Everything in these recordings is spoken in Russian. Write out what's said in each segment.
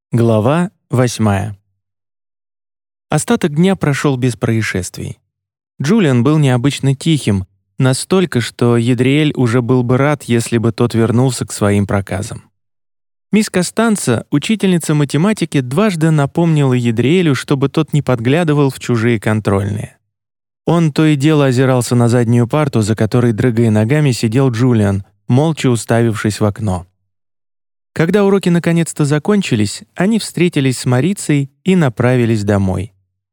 Глава 8. Остаток дня прошел без происшествий. Джулиан был необычно тихим, настолько, что Едриэль уже был бы рад, если бы тот вернулся к своим проказам. Мисс Костанца, учительница математики, дважды напомнила Едриэлю, чтобы тот не подглядывал в чужие контрольные. Он то и дело озирался на заднюю парту, за которой, дрыгая ногами, сидел Джулиан, молча уставившись в окно. Когда уроки наконец-то закончились, они встретились с Марицей и направились домой.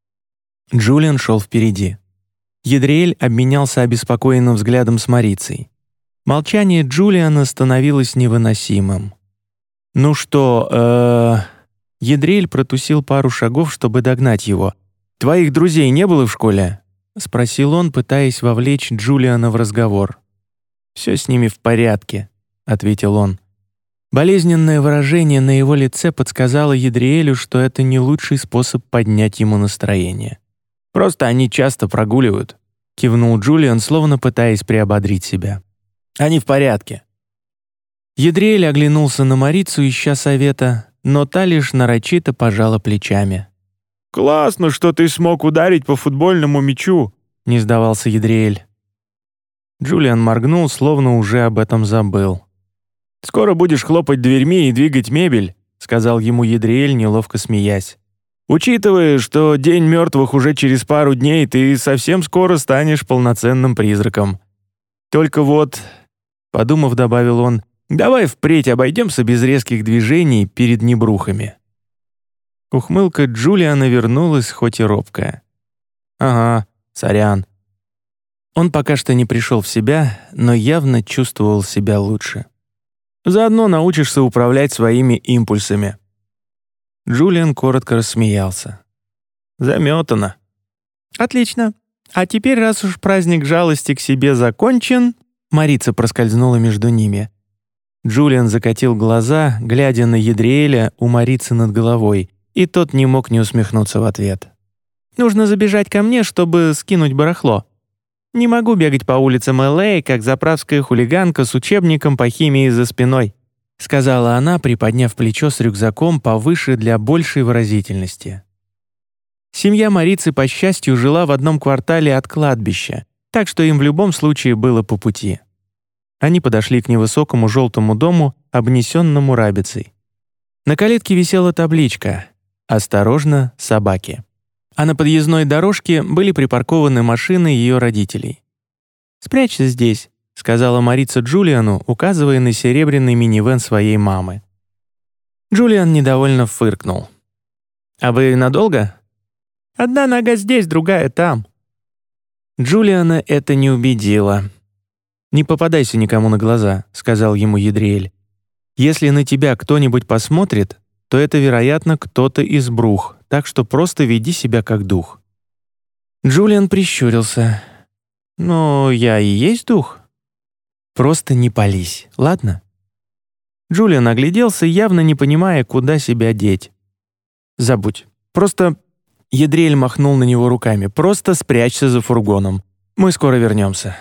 Джулиан шел впереди. Едриэль обменялся обеспокоенным взглядом с Марицей. Молчание Джулиана становилось невыносимым. «Ну что, Едриэль протусил пару шагов, чтобы догнать его. «Твоих друзей не было в школе?» — спросил он, пытаясь вовлечь Джулиана в разговор. «Все с ними в порядке», — ответил он. Болезненное выражение на его лице подсказало Едриэлю, что это не лучший способ поднять ему настроение. «Просто они часто прогуливают», — кивнул Джулиан, словно пытаясь приободрить себя. «Они в порядке». Едриэль оглянулся на Марицу, ища совета, но та лишь нарочито пожала плечами. «Классно, что ты смог ударить по футбольному мячу», — не сдавался Едриэль. Джулиан моргнул, словно уже об этом забыл. «Скоро будешь хлопать дверьми и двигать мебель», — сказал ему Едриэль, неловко смеясь. «Учитывая, что День мертвых уже через пару дней, ты совсем скоро станешь полноценным призраком. Только вот...» — подумав, добавил он, «давай впредь обойдемся без резких движений перед небрухами». Ухмылка Джулиана вернулась, хоть и робкая. «Ага, сорян». Он пока что не пришел в себя, но явно чувствовал себя лучше. «Заодно научишься управлять своими импульсами». Джулиан коротко рассмеялся. «Заметано». «Отлично. А теперь, раз уж праздник жалости к себе закончен...» Марица проскользнула между ними. Джулиан закатил глаза, глядя на Едриэля у Марицы над головой, и тот не мог не усмехнуться в ответ. «Нужно забежать ко мне, чтобы скинуть барахло. Не могу бегать по улицам Л.А., как заправская хулиганка с учебником по химии за спиной», сказала она, приподняв плечо с рюкзаком повыше для большей выразительности. Семья Марицы, по счастью, жила в одном квартале от кладбища, так что им в любом случае было по пути. Они подошли к невысокому желтому дому, обнесенному рабицей. На калитке висела табличка «Осторожно, собаки». А на подъездной дорожке были припаркованы машины ее родителей. «Спрячься здесь», — сказала Марица Джулиану, указывая на серебряный минивэн своей мамы. Джулиан недовольно фыркнул. «А вы надолго?» «Одна нога здесь, другая там». Джулиана это не убедило. «Не попадайся никому на глаза», — сказал ему Едриэль. «Если на тебя кто-нибудь посмотрит, то это, вероятно, кто-то из брух, так что просто веди себя как дух». Джулиан прищурился. «Ну, я и есть дух. Просто не пались, ладно?» Джулиан огляделся, явно не понимая, куда себя деть. «Забудь. Просто...» Едриэль махнул на него руками. «Просто спрячься за фургоном. Мы скоро вернемся».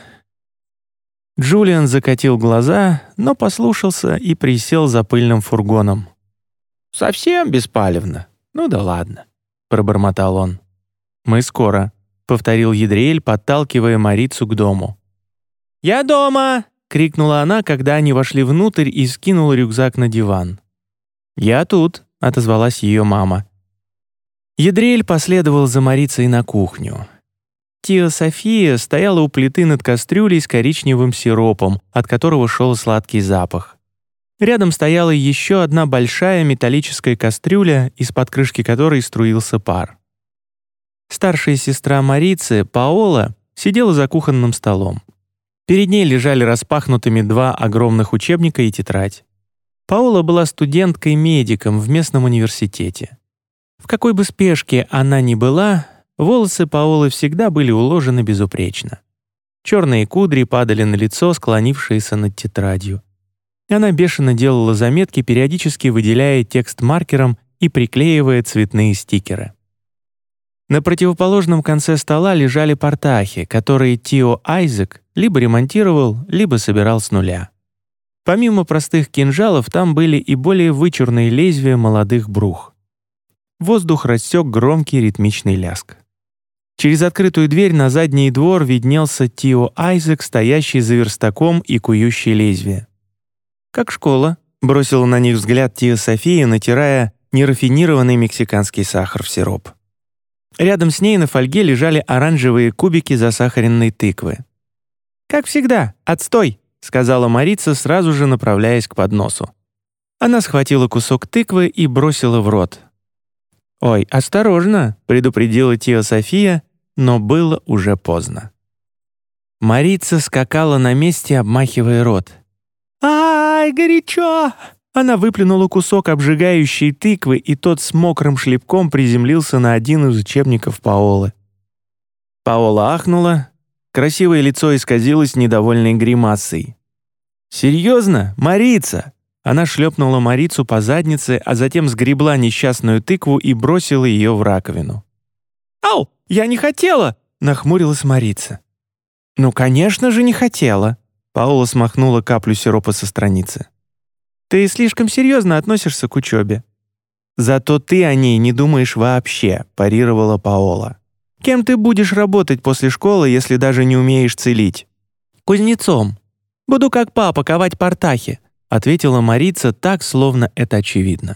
Джулиан закатил глаза, но послушался и присел за пыльным фургоном. «Совсем беспалевно? Ну да ладно», — пробормотал он. «Мы скоро», — повторил Едриэль, подталкивая Марицу к дому. «Я дома!» — крикнула она, когда они вошли внутрь и скинула рюкзак на диван. «Я тут», — отозвалась ее мама. Едриэль последовал за Марицей на кухню. Тиа София стояла у плиты над кастрюлей с коричневым сиропом, от которого шел сладкий запах. Рядом стояла еще одна большая металлическая кастрюля, из-под крышки которой струился пар. Старшая сестра Марицы, Паола, сидела за кухонным столом. Перед ней лежали распахнутыми два огромных учебника и тетрадь. Паола была студенткой-медиком в местном университете. В какой бы спешке она ни была, волосы Паолы всегда были уложены безупречно. Черные кудри падали на лицо, склонившееся над тетрадью. Она бешено делала заметки, периодически выделяя текст маркером и приклеивая цветные стикеры. На противоположном конце стола лежали портахи, которые Тио Айзек либо ремонтировал, либо собирал с нуля. Помимо простых кинжалов, там были и более вычурные лезвия молодых брух. Воздух рассек громкий ритмичный ляск. Через открытую дверь на задний двор виднелся Тио Айзек, стоящий за верстаком и кующий лезвие. «Как школа?» — бросила на них взгляд Тио София, натирая нерафинированный мексиканский сахар в сироп. Рядом с ней на фольге лежали оранжевые кубики засахаренной тыквы. «Как всегда, отстой!» — сказала Марица, сразу же направляясь к подносу. Она схватила кусок тыквы и бросила в рот. «Ой, осторожно!» — предупредила Тио София, но было уже поздно. Марица скакала на месте, обмахивая рот. «Ай, горячо!» Она выплюнула кусок обжигающей тыквы, и тот с мокрым шлепком приземлился на один из учебников Паолы. Паола ахнула, красивое лицо исказилось недовольной гримасой. «Серьезно? Марица?» Она шлепнула Марицу по заднице, а затем сгребла несчастную тыкву и бросила ее в раковину. «Ау, я не хотела!» — нахмурилась Марица. «Ну, конечно же, не хотела!» Паола смахнула каплю сиропа со страницы. «Ты слишком серьезно относишься к учебе». «Зато ты о ней не думаешь вообще», — парировала Паола. «Кем ты будешь работать после школы, если даже не умеешь целить?» «Кузнецом. Буду как папа ковать портахи», — ответила Марица так, словно это очевидно.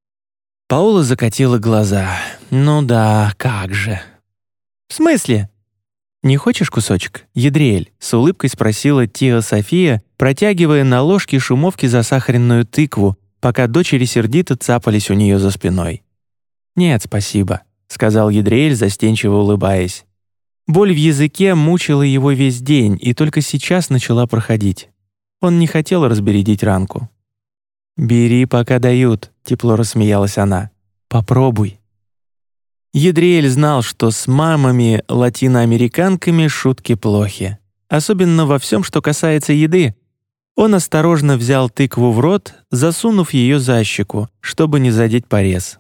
Паола закатила глаза. «Ну да, как же». «В смысле?» «Не хочешь кусочек, Едриэль?» — с улыбкой спросила Тио София, протягивая на ложке шумовки засахаренную тыкву, пока дочери сердито цапались у нее за спиной. «Нет, спасибо», — сказал Едриэль, застенчиво улыбаясь. Боль в языке мучила его весь день и только сейчас начала проходить. Он не хотел разбередить ранку. «Бери, пока дают», — тепло рассмеялась она. «Попробуй». Едриэль знал, что с мамами-латиноамериканками шутки плохи, особенно во всем, что касается еды. Он осторожно взял тыкву в рот, засунув ее за щеку, чтобы не задеть порез.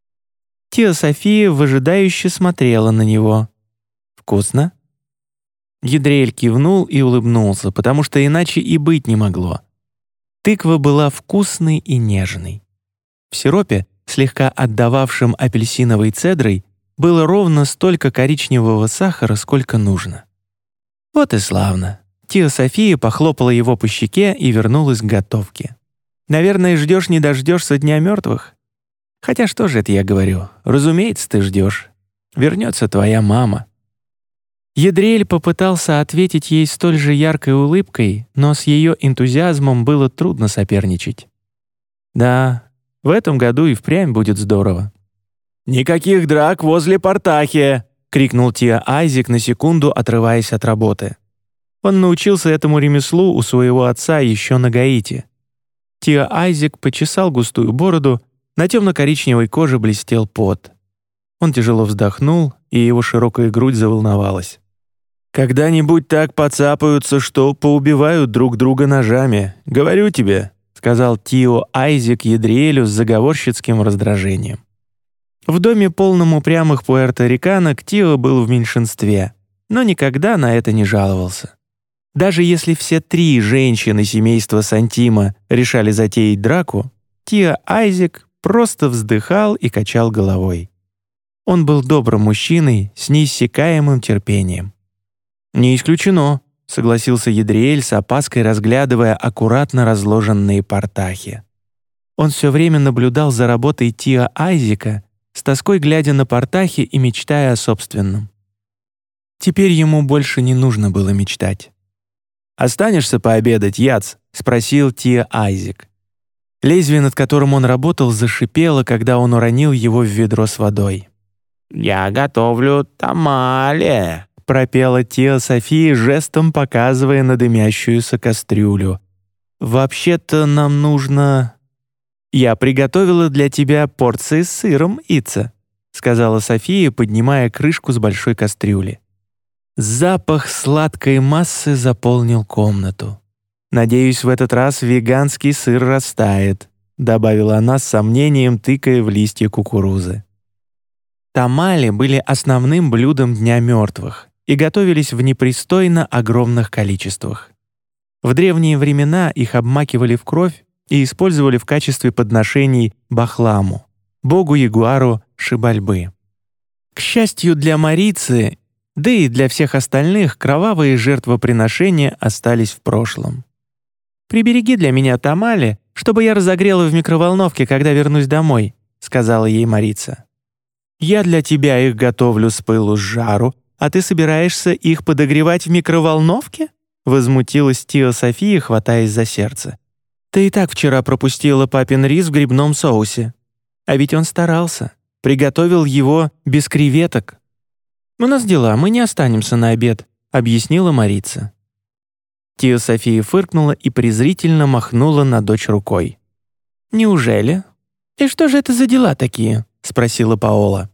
Тио София выжидающе смотрела на него. «Вкусно?» Едриэль кивнул и улыбнулся, потому что иначе и быть не могло. Тыква была вкусной и нежной. В сиропе, слегка отдававшем апельсиновой цедрой, было ровно столько коричневого сахара, сколько нужно. Вот и славно. Тио София похлопала его по щеке и вернулась к готовке. «Наверное, ждешь не дождешься Дня мертвых? Хотя что же это я говорю? Разумеется, ты ждешь. Вернется твоя мама». Едриэль попытался ответить ей столь же яркой улыбкой, но с ее энтузиазмом было трудно соперничать. «Да, в этом году и впрямь будет здорово». «Никаких драк возле портахи!» — крикнул Тио Айзек, на секунду отрываясь от работы. Он научился этому ремеслу у своего отца еще на Гаити. Тио Айзек почесал густую бороду, на темно-коричневой коже блестел пот. Он тяжело вздохнул, и его широкая грудь заволновалась. «Когда-нибудь так поцапаются, что поубивают друг друга ножами, говорю тебе», — сказал Тио Айзек Едриэлю с заговорщицким раздражением. В доме, полном упрямых пуэрториканок, Тио был в меньшинстве, но никогда на это не жаловался. Даже если все 3 женщины семейства Сантима решали затеять драку, Тио Айзек просто вздыхал и качал головой. Он был добрым мужчиной с неиссякаемым терпением. «Не исключено», — согласился Едриэль с опаской, разглядывая аккуратно разложенные портахи. Он все время наблюдал за работой Тио Айзека, с тоской глядя на портахи и мечтая о собственном. Теперь ему больше не нужно было мечтать. «Останешься пообедать, Яц?» — спросил Тио Айзек. Лезвие, над которым он работал, зашипело, когда он уронил его в ведро с водой. «Я готовлю тамале», — пропела Тио София, жестом показывая на дымящуюся кастрюлю. «Вообще-то нам нужно...» «Я приготовила для тебя порции с сыром, Ица», — сказала София, поднимая крышку с большой кастрюли. Запах сладкой массы заполнил комнату. «Надеюсь, в этот раз веганский сыр растает», — добавила она с сомнением, тыкая в листья кукурузы. Тамали были основным блюдом Дня мертвых и готовились в непристойно огромных количествах. В древние времена их обмакивали в кровь и использовали в качестве подношений Бахламу, богу-ягуару Шибальбы. К счастью для Марицы, да и для всех остальных, кровавые жертвоприношения остались в прошлом. «Прибереги для меня тамали, чтобы я разогрела в микроволновке, когда вернусь домой», — сказала ей Марица. «Я для тебя их готовлю с пылу с жару, а ты собираешься их подогревать в микроволновке?» — возмутилась Тио София, хватаясь за сердце. «Ты и так вчера пропустила папин рис в грибном соусе. А ведь он старался, приготовил его без креветок». «У нас дела, мы не останемся на обед», — объяснила Марица. Тио София фыркнула и презрительно махнула на дочь рукой. «Неужели? И что же это за дела такие?» — спросила Паола.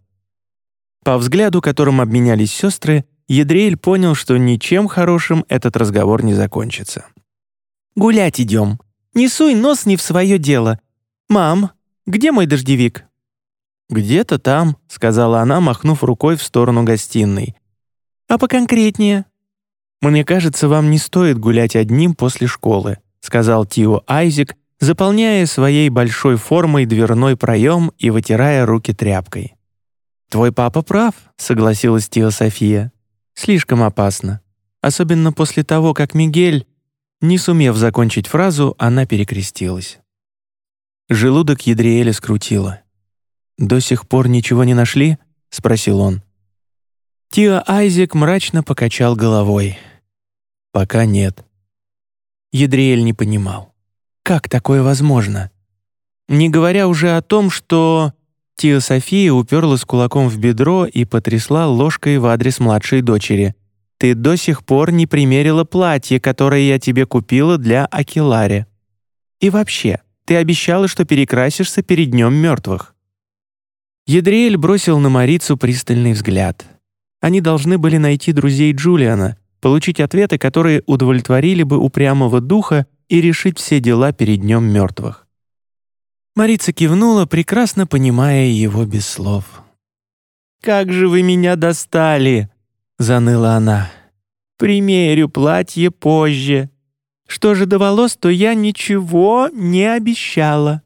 По взгляду, которым обменялись сестры, Едриэль понял, что ничем хорошим этот разговор не закончится. «Гулять идем. Не суй нос не в свое дело. Мам, где мой дождевик?» «Где-то там», — сказала она, махнув рукой в сторону гостиной. «А поконкретнее?» «Мне кажется, вам не стоит гулять одним после школы», — сказал Тио Айзек, заполняя своей большой формой дверной проем и вытирая руки тряпкой. «Твой папа прав», — согласилась Тио София. «Слишком опасно. Особенно после того, как Мигель...» Не сумев закончить фразу, она перекрестилась. Желудок Едриэля скрутило. «До сих пор ничего не нашли?» — спросил он. Тио Айзек мрачно покачал головой. «Пока нет». Едриэль не понимал. Как такое возможно? Не говоря уже о том, что... Тио София уперлась кулаком в бедро и потрясла ложкой в адрес младшей дочери. «Ты до сих пор не примерила платье, которое я тебе купила для Акилари. И вообще, ты обещала, что перекрасишься перед Днем мертвых». Едриэль бросил на Марицу пристальный взгляд. Они должны были найти друзей Джулиана, получить ответы, которые удовлетворили бы упрямого духа и решить все дела перед Днем мертвых. Марица кивнула, прекрасно понимая его без слов. «Как же вы меня достали!» — заныла она. «Примерю платье позже. Что же до волос, то я ничего не обещала».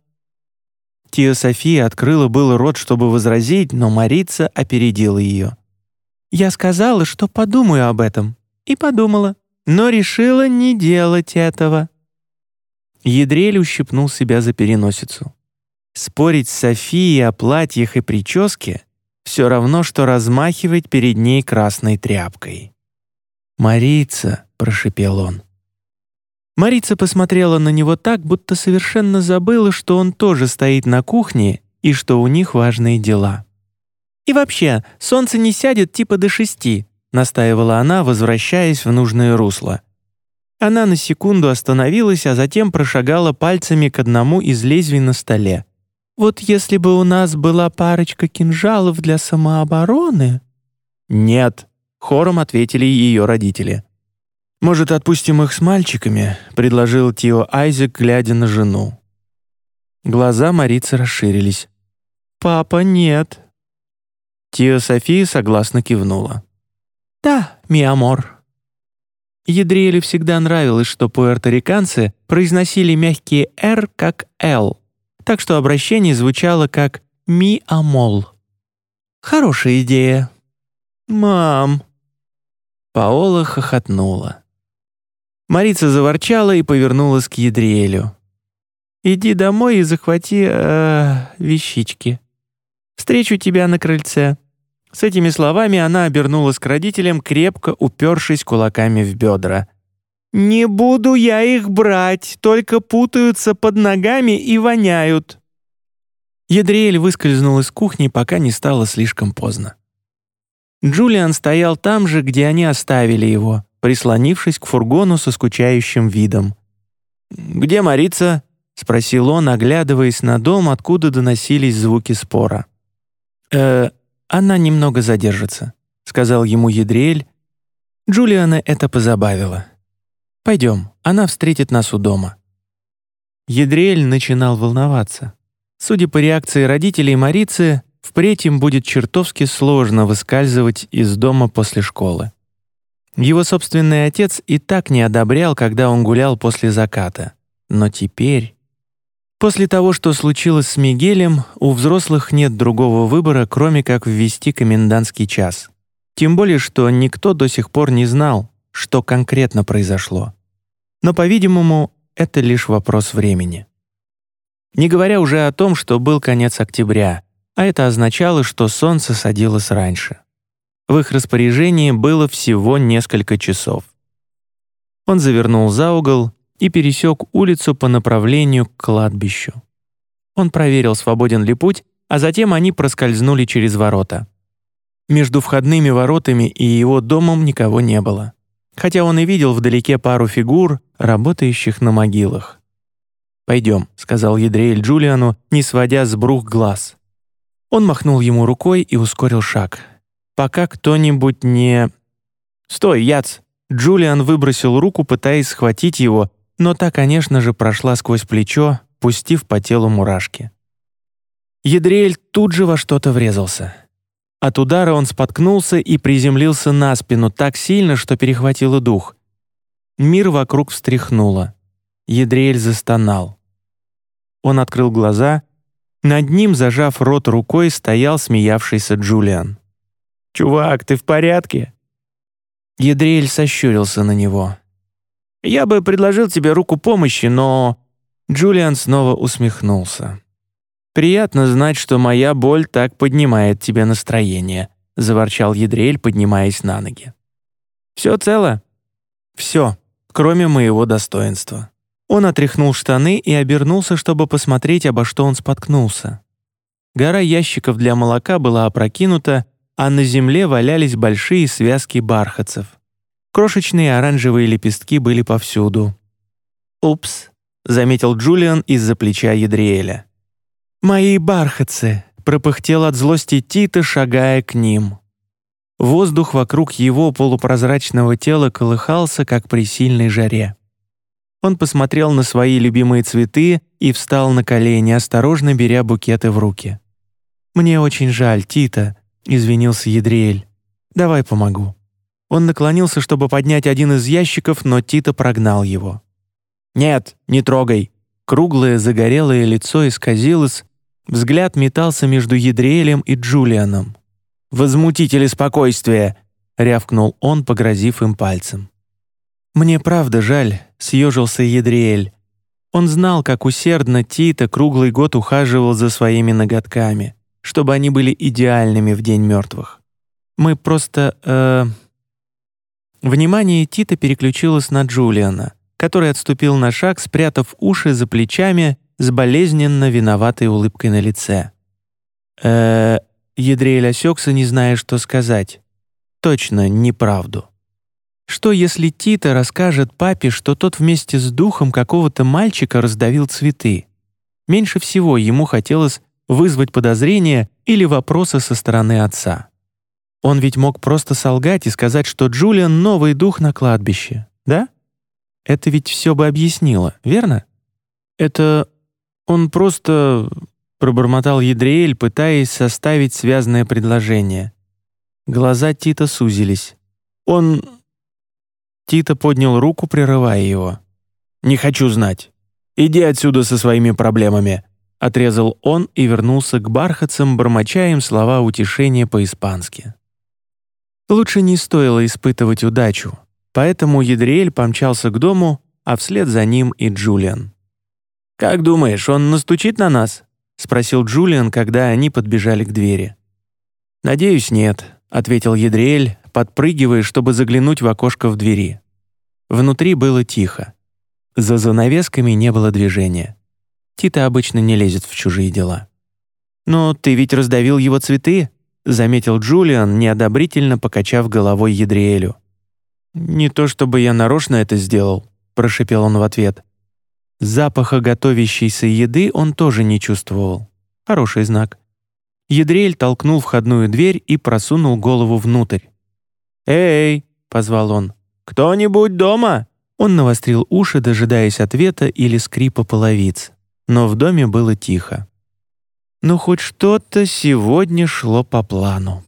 Тио София открыла было рот, чтобы возразить, но Марица опередила ее. «Я сказала, что подумаю об этом. И подумала, но решила не делать этого». Едриэль ущипнул себя за переносицу. Спорить с Софией о платьях и прическе все равно, что размахивать перед ней красной тряпкой. «Марица», — прошепел он. Марица посмотрела на него так, будто совершенно забыла, что он тоже стоит на кухне и что у них важные дела. «И вообще, солнце не сядет типа до 6», — настаивала она, возвращаясь в нужное русло. Она на секунду остановилась, а затем прошагала пальцами к одному из лезвий на столе. «Вот если бы у нас была парочка кинжалов для самообороны...» «Нет», — хором ответили ее родители. «Может, отпустим их с мальчиками?» — предложил Тио Айзек, глядя на жену. Глаза Марицы расширились. «Папа, нет». Тио София согласно кивнула. «Да, ми амор». Едриэлю всегда нравилось, что пуэрториканцы произносили мягкие «р» как «л», так что обращение звучало как «ми амол». «Хорошая идея». «Мам!» Паола хохотнула. Марица заворчала и повернулась к Едриэлю. «Иди домой и захвати вещички. Встречу тебя на крыльце». С этими словами она обернулась к родителям, крепко упершись кулаками в бедра. «Не буду я их брать, только путаются под ногами и воняют». Едриэль выскользнул из кухни, пока не стало слишком поздно. Джулиан стоял там же, где они оставили его, прислонившись к фургону со скучающим видом. «Где Марица?» — спросил он, оглядываясь на дом, откуда доносились звуки спора. «Она немного задержится», — сказал ему Едриэль. Джулиана это позабавило. «Пойдем, она встретит нас у дома». Едриэль начинал волноваться. Судя по реакции родителей Марицы, впредь им будет чертовски сложно выскальзывать из дома после школы. Его собственный отец и так не одобрял, когда он гулял после заката. Но теперь... После того, что случилось с Мигелем, у взрослых нет другого выбора, кроме как ввести комендантский час. Тем более, что никто до сих пор не знал, что конкретно произошло. Но, по-видимому, это лишь вопрос времени. Не говоря уже о том, что был конец октября, а это означало, что солнце садилось раньше. В их распоряжении было всего несколько часов. Он завернул за угол и пересек улицу по направлению к кладбищу. Он проверил, свободен ли путь, а затем они проскользнули через ворота. Между входными воротами и его домом никого не было, хотя он и видел вдалеке пару фигур, работающих на могилах. «Пойдем», — сказал Ядриэль Джулиану, не сводя с Брух глаз. Он махнул ему рукой и ускорил шаг. «Пока кто-нибудь не...» «Стой, Яц!» Джулиан выбросил руку, пытаясь схватить его, но та, конечно же, прошла сквозь плечо, пустив по телу мурашки. Ядриэль тут же во что-то врезался. От удара он споткнулся и приземлился на спину так сильно, что перехватило дух. Мир вокруг встряхнуло. Ядриэль застонал. Он открыл глаза. Над ним, зажав рот рукой, стоял смеявшийся Джулиан. «Чувак, ты в порядке?» Ядриэль сощурился на него. «Я бы предложил тебе руку помощи, но...» Джулиан снова усмехнулся. «Приятно знать, что моя боль так поднимает тебе настроение», — заворчал Ядриэль, поднимаясь на ноги. «Все цело?» «Все, кроме моего достоинства». Он отряхнул штаны и обернулся, чтобы посмотреть, обо что он споткнулся. Гора ящиков для молока была опрокинута, а на земле валялись большие связки бархатцев. Крошечные оранжевые лепестки были повсюду. «Упс», — заметил Джулиан из-за плеча Ядриэля. «Мои бархатцы», — пропыхтел от злости Тита, шагая к ним. Воздух вокруг его полупрозрачного тела колыхался, как при сильной жаре. Он посмотрел на свои любимые цветы и встал на колени, осторожно беря букеты в руки. «Мне очень жаль, Тита», — извинился Ядриэль. «Давай помогу». Он наклонился, чтобы поднять один из ящиков, но Тита прогнал его. «Нет, не трогай». Круглое загорелое лицо исказилось, взгляд метался между Ядриэлем и Джулианом. «Возмутители спокойствия!» — рявкнул он, погрозив им пальцем. «Мне правда жаль», — съежился Ядриэль. Он знал, как усердно Тита круглый год ухаживал за своими ноготками, чтобы они были идеальными в День мертвых. «Мы просто...» Внимание Тита переключилось на Джулиана, который отступил на шаг, спрятав уши за плечами с болезненно виноватой улыбкой на лице. Ядриэль осекся, не зная, что сказать. Точно неправду. Что, если Тита расскажет папе, что тот вместе с духом какого-то мальчика раздавил цветы? Меньше всего ему хотелось вызвать подозрения или вопросы со стороны отца. Он ведь мог просто солгать и сказать, что Джулиан — новый дух на кладбище, да? Это ведь все бы объяснило, верно? Это он просто... пробормотал Ядриэль, пытаясь составить связное предложение. Глаза Тита сузились. Он... Тита поднял руку, прерывая его. «Не хочу знать. Иди отсюда со своими проблемами», — отрезал он и вернулся к бархатцам, бормоча им слова утешения по-испански. Лучше не стоило испытывать удачу, поэтому Ядриэль помчался к дому, а вслед за ним и Джулиан. «Как думаешь, он настучит на нас?» — спросил Джулиан, когда они подбежали к двери. «Надеюсь, нет», — ответил Ядриэль, подпрыгивая, чтобы заглянуть в окошко в двери. Внутри было тихо. За занавесками не было движения. Тита обычно не лезет в чужие дела. «Но ты ведь раздавил его цветы», — заметил Джулиан, неодобрительно покачав головой Ядриэлю. «Не то чтобы я нарочно это сделал», — прошипел он в ответ. Запаха готовящейся еды он тоже не чувствовал. Хороший знак. Ядриэль толкнул входную дверь и просунул голову внутрь. «Эй!» — позвал он. «Кто-нибудь дома?» Он навострил уши, дожидаясь ответа или скрипа половиц. Но в доме было тихо. Ну, хоть что-то сегодня шло по плану.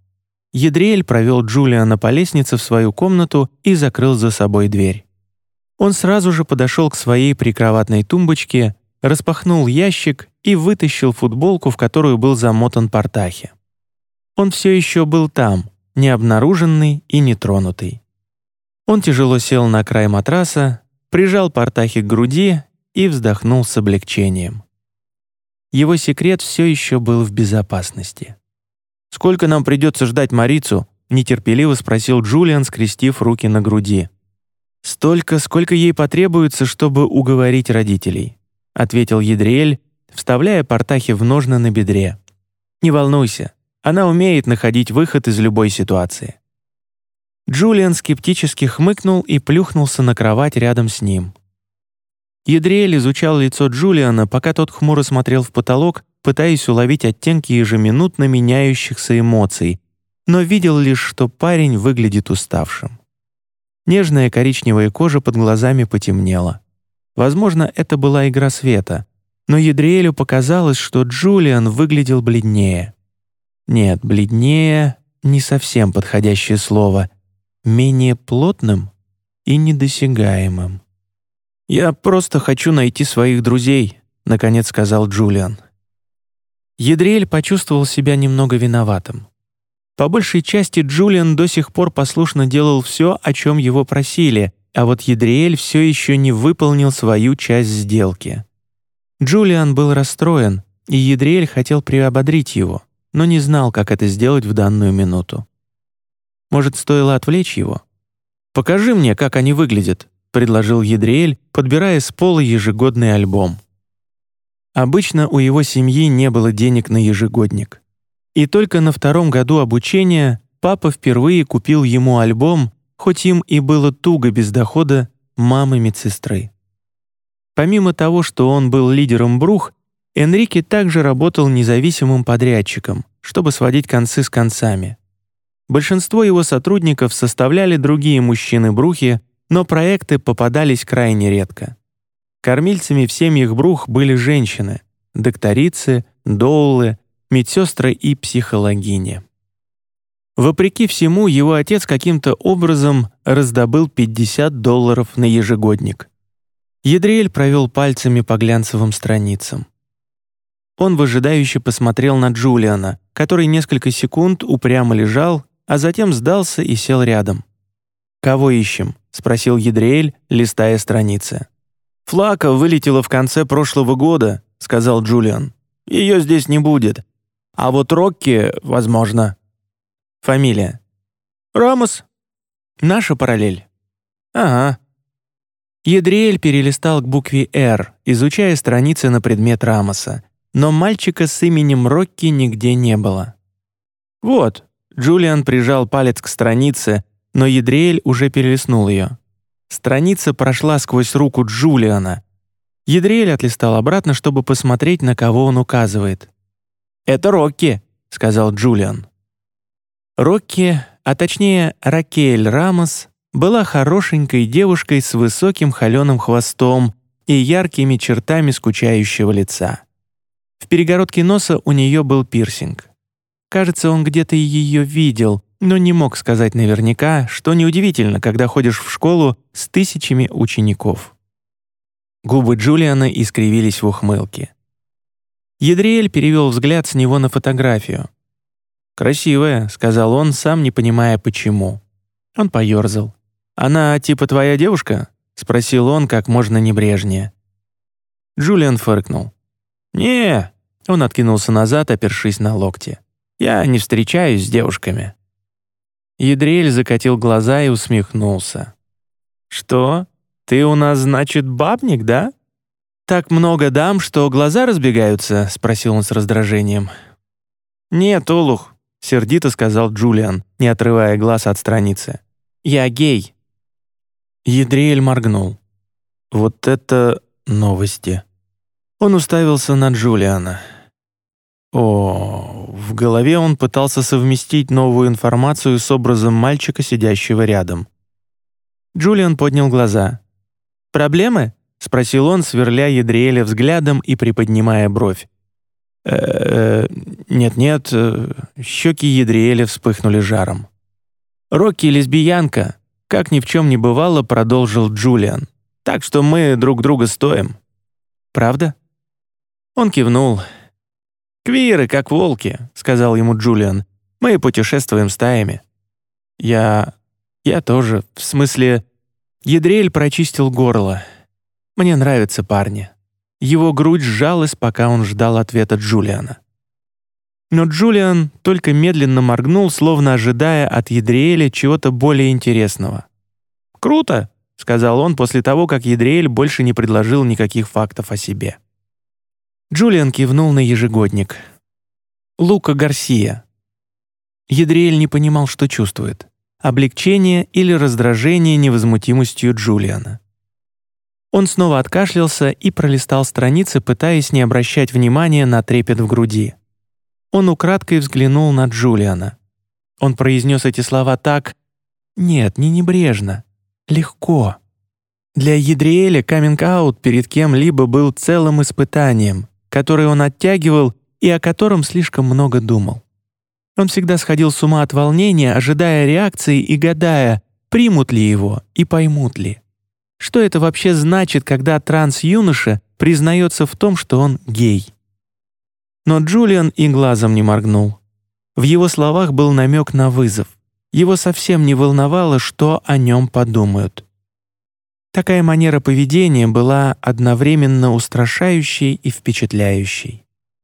Едриэль провел Джулиана по лестнице в свою комнату и закрыл за собой дверь. Он сразу же подошел к своей прикроватной тумбочке, распахнул ящик и вытащил футболку, в которую был замотан Партахи. Он все еще был там, необнаруженный и нетронутый. Он тяжело сел на край матраса, прижал Партахи к груди и вздохнул с облегчением. Его секрет все еще был в безопасности. «Сколько нам придется ждать Марицу?» — нетерпеливо спросил Джулиан, скрестив руки на груди. «Столько, сколько ей потребуется, чтобы уговорить родителей», — ответил Едриэль, вставляя Партахи в ножны на бедре. «Не волнуйся, она умеет находить выход из любой ситуации». Джулиан скептически хмыкнул и плюхнулся на кровать рядом с ним. Едриэль изучал лицо Джулиана, пока тот хмуро смотрел в потолок, пытаясь уловить оттенки ежеминутно меняющихся эмоций, но видел лишь, что парень выглядит уставшим. Нежная коричневая кожа под глазами потемнела. Возможно, это была игра света, но Едриэлю показалось, что Джулиан выглядел бледнее. Нет, бледнее — не совсем подходящее слово. Менее плотным и недосягаемым. «Я просто хочу найти своих друзей», — наконец сказал Джулиан. Едриэль почувствовал себя немного виноватым. По большей части Джулиан до сих пор послушно делал все, о чем его просили, а вот Едриэль все еще не выполнил свою часть сделки. Джулиан был расстроен, и Едриэль хотел приободрить его, но не знал, как это сделать в данную минуту. Может, стоило отвлечь его? «Покажи мне, как они выглядят», — предложил Едриэль, подбирая с пола ежегодный альбом. Обычно у его семьи не было денег на ежегодник. И только на 2-м году обучения папа впервые купил ему альбом, хоть им и было туго без дохода, мамы медсестры. Помимо того, что он был лидером Брух, Энрике также работал независимым подрядчиком, чтобы сводить концы с концами. Большинство его сотрудников составляли другие мужчины-брухи, но проекты попадались крайне редко. Кормильцами в семьях Брух были женщины — докторицы, доулы, медсестры и психологини. Вопреки всему, его отец каким-то образом раздобыл $50 на ежегодник. Едриэль провел пальцами по глянцевым страницам. Он выжидающе посмотрел на Джулиана, который несколько секунд упрямо лежал, а затем сдался и сел рядом. «Кого ищем?» — спросил Едриэль, листая страницы. «Флака вылетела в конце прошлого года», — сказал Джулиан. «Ее здесь не будет. А вот Рокки, возможно». «Фамилия?» «Рамос». «Наша параллель». «Ага». Едриэль перелистал к букве «Р», изучая страницы на предмет Рамоса, но мальчика с именем Рокки нигде не было. «Вот», — Джулиан прижал палец к странице, но Едриэль уже перелистнул ее. Страница прошла сквозь руку Джулиана. Едриэль отлистал обратно, чтобы посмотреть, на кого он указывает. «Это Рокки», — сказал Джулиан. Рокки, а точнее Ракель Рамос, была хорошенькой девушкой с высоким холеным хвостом и яркими чертами скучающего лица. В перегородке носа у нее был пирсинг. Кажется, он где-то ее видел, но не мог сказать наверняка, что неудивительно, когда ходишь в школу с тысячами учеников. Губы Джулиана искривились в ухмылке. Едриэль перевел взгляд с него на фотографию. «Красивая», — сказал он, сам не понимая, почему. Он поерзал. «Она типа твоя девушка?» — спросил он как можно небрежнее. Джулиан фыркнул. «Не», — он откинулся назад, опершись на локти. «Я не встречаюсь с девушками». Едриэль закатил глаза и усмехнулся. «Что? Ты у нас, значит, бабник, да?» «Так много дам, что глаза разбегаются?» — спросил он с раздражением. «Нет, олух», — сердито сказал Джулиан, не отрывая глаз от страницы. «Я гей». Едриэль моргнул. «Вот это новости». Он уставился на Джулиана. В голове он пытался совместить новую информацию с образом мальчика, сидящего рядом. Джулиан поднял глаза. «Проблемы?» — спросил он, сверля Едриэля взглядом и приподнимая бровь. Нет-нет, щеки Ядриэля вспыхнули жаром. «Рокки лесбиянка», как ни в чем не бывало, продолжил Джулиан. «Так что мы друг друга стоим». «Правда?» Он кивнул. «Квиры, как волки», — сказал ему Джулиан. «Мы путешествуем стаями». Я тоже, в смысле...» Ядриэль прочистил горло. «Мне нравятся парни». Его грудь сжалась, пока он ждал ответа Джулиана. Но Джулиан только медленно моргнул, словно ожидая от Ядриэля чего-то более интересного. «Круто», — сказал он после того, как Ядриэль больше не предложил никаких фактов о себе. Джулиан кивнул на ежегодник. «Лука Гарсия». Ядриэль не понимал, что чувствует — облегчение или раздражение невозмутимостью Джулиана. Он снова откашлялся и пролистал страницы, пытаясь не обращать внимания на трепет в груди. Он украдкой взглянул на Джулиана. Он произнес эти слова так... Нет, не небрежно. Легко. Для Ядриэля каминг-аут перед кем-либо был целым испытанием, которое он оттягивал и о котором слишком много думал. Он всегда сходил с ума от волнения, ожидая реакции и гадая, примут ли его и поймут ли. Что это вообще значит, когда транс-юноша признается в том, что он гей? Но Джулиан и глазом не моргнул. В его словах был намек на вызов. Его совсем не волновало, что о нем подумают. Такая манера поведения была одновременно устрашающей и впечатляющей.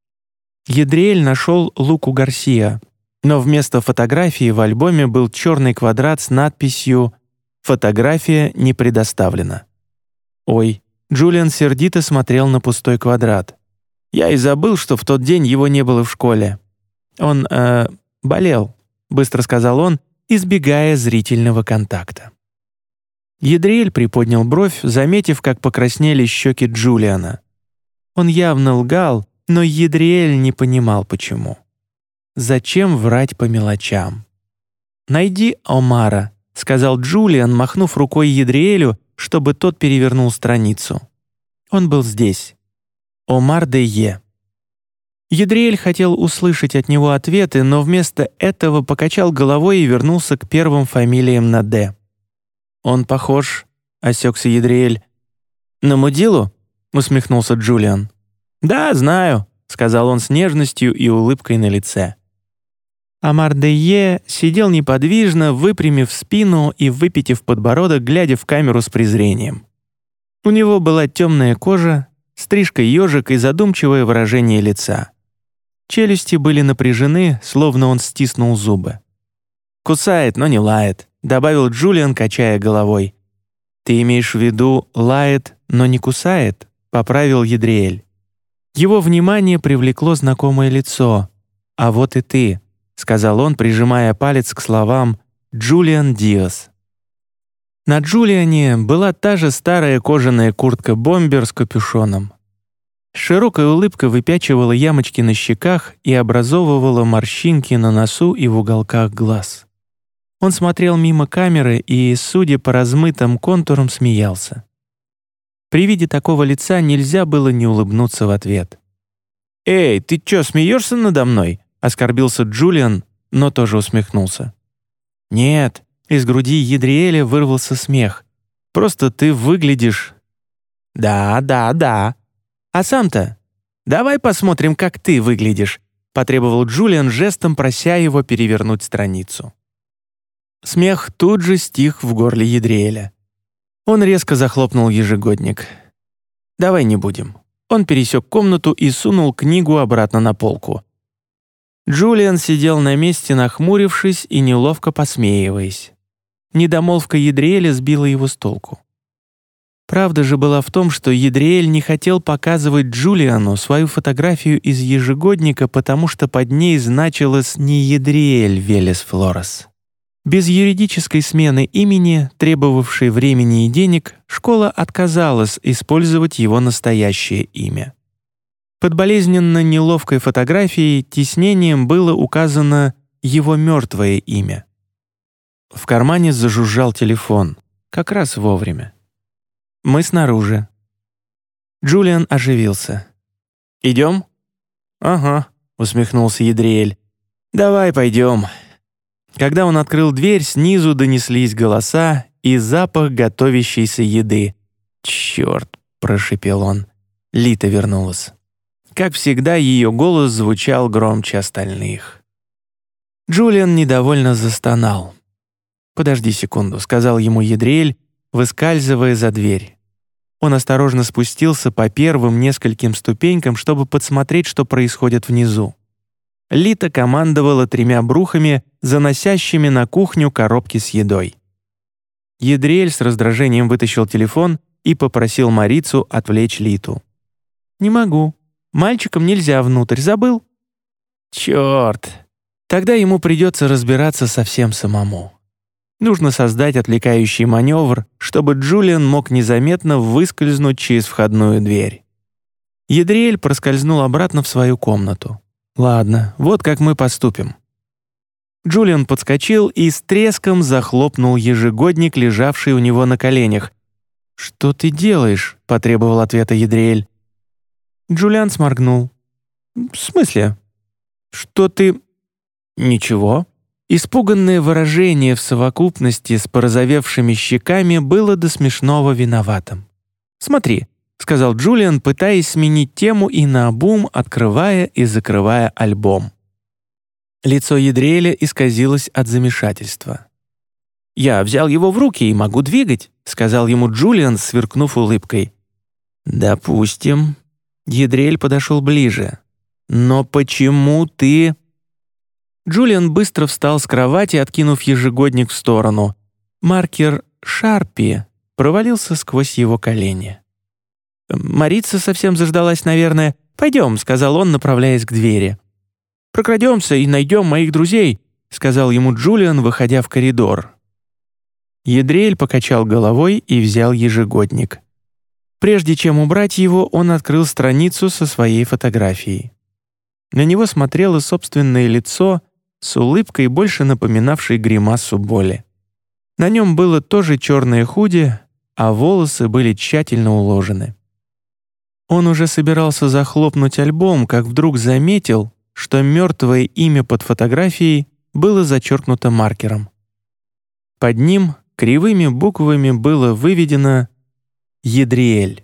Ядриэль нашел Луку Гарсия, но вместо фотографии в альбоме был черный квадрат с надписью «Фотография не предоставлена». «Ой», Джулиан сердито смотрел на пустой квадрат. «Я и забыл, что в тот день его не было в школе. Он, болел», — быстро сказал он, избегая зрительного контакта. Ядриэль приподнял бровь, заметив, как покраснели щеки Джулиана. Он явно лгал, но Ядриэль не понимал, почему. Зачем врать по мелочам? «Найди Омара», — сказал Джулиан, махнув рукой Ядриэлю, чтобы тот перевернул страницу. Он был здесь. Омар де Е. Ядриэль хотел услышать от него ответы, но вместо этого покачал головой и вернулся к первым фамилиям на «Д». «Он похож», — осекся Ядриэль. «На Мудилу?» — усмехнулся Джулиан. «Да, знаю», — сказал он с нежностью и улыбкой на лице. Омар де Е сидел неподвижно, выпрямив спину и выпитив подбородок, глядя в камеру с презрением. У него была темная кожа, стрижка ежик и задумчивое выражение лица. Челюсти были напряжены, словно он стиснул зубы. «Кусает, но не лает», — добавил Джулиан, качая головой. «Ты имеешь в виду лает, но не кусает?» — поправил Ядриэль. Его внимание привлекло знакомое лицо. «А вот и ты», — сказал он, прижимая палец к словам «Джулиан Диас». На Джулиане была та же старая кожаная куртка-бомбер с капюшоном. Широкая улыбка выпячивала ямочки на щеках и образовывала морщинки на носу и в уголках глаз. Он смотрел мимо камеры и, судя по размытым контурам, смеялся. При виде такого лица нельзя было не улыбнуться в ответ. «Эй, ты чё, смеешься надо мной?» — оскорбился Джулиан, но тоже усмехнулся. «Нет», — из груди Ядриэля вырвался смех. «Просто ты выглядишь...» «Да. А сам-то? Давай посмотрим, как ты выглядишь», — потребовал Джулиан, жестом прося его перевернуть страницу. Смех тут же стих в горле Ядриэля. Он резко захлопнул ежегодник. «Давай не будем». Он пересек комнату и сунул книгу обратно на полку. Джулиан сидел на месте, нахмурившись и неловко посмеиваясь. Недомолвка Ядриэля сбила его с толку. Правда же была в том, что Ядриэль не хотел показывать Джулиану свою фотографию из ежегодника, потому что под ней значилось не Ядриэль Велес Флорес. Без юридической смены имени, требовавшей времени и денег, школа отказалась использовать его настоящее имя. Под болезненно неловкой фотографией тиснением было указано его мертвое имя. В кармане зажужжал телефон, как раз вовремя. «Мы снаружи». Джулиан оживился. «Идем?» «Ага», — усмехнулся Едриэль. «Давай пойдем». Когда он открыл дверь, снизу донеслись голоса и запах готовящейся еды. «Черт!» — прошипел он. Лита вернулась. Как всегда, ее голос звучал громче остальных. Джулиан недовольно застонал. «Подожди секунду», — сказал ему Едриэль, выскальзывая за дверь. Он осторожно спустился по первым нескольким ступенькам, чтобы подсмотреть, что происходит внизу. Лита командовала 3 брухами, заносящими на кухню коробки с едой. Едриэль с раздражением вытащил телефон и попросил Марицу отвлечь Литу. «Не могу. Мальчикам нельзя внутрь, забыл?» «Черт! Тогда ему придется разбираться совсем самому. Нужно создать отвлекающий маневр, чтобы Джулиан мог незаметно выскользнуть через входную дверь». Едриэль проскользнул обратно в свою комнату. «Ладно, вот как мы поступим». Джулиан подскочил и с треском захлопнул ежегодник, лежавший у него на коленях. «Что ты делаешь?» — потребовал ответа Едриэль. Джулиан сморгнул. «В смысле? Что ты...» «Ничего». Испуганное выражение в совокупности с порозовевшими щеками было до смешного виноватым. «Смотри», — сказал Джулиан, пытаясь сменить тему и наобум открывая и закрывая альбом. Лицо Едриэля исказилось от замешательства. «Я взял его в руки и могу двигать», — сказал ему Джулиан, сверкнув улыбкой. «Допустим». Едриэль подошел ближе. «Но почему ты...» Джулиан быстро встал с кровати, откинув ежегодник в сторону. Маркер «Шарпи» провалился сквозь его колени. «Марица совсем заждалась, наверное. Пойдем», — сказал он, направляясь к двери. «Прокрадемся и найдем моих друзей», — сказал ему Джулиан, выходя в коридор. Едриэль покачал головой и взял ежегодник. Прежде чем убрать его, он открыл страницу со своей фотографией. На него смотрело собственное лицо с улыбкой, больше напоминавшей гримасу боли. На нем было тоже черное худи, а волосы были тщательно уложены. Он уже собирался захлопнуть альбом, как вдруг заметил, что мертвое имя под фотографией было зачеркнуто маркером. Под ним кривыми буквами было выведено «Едриэль».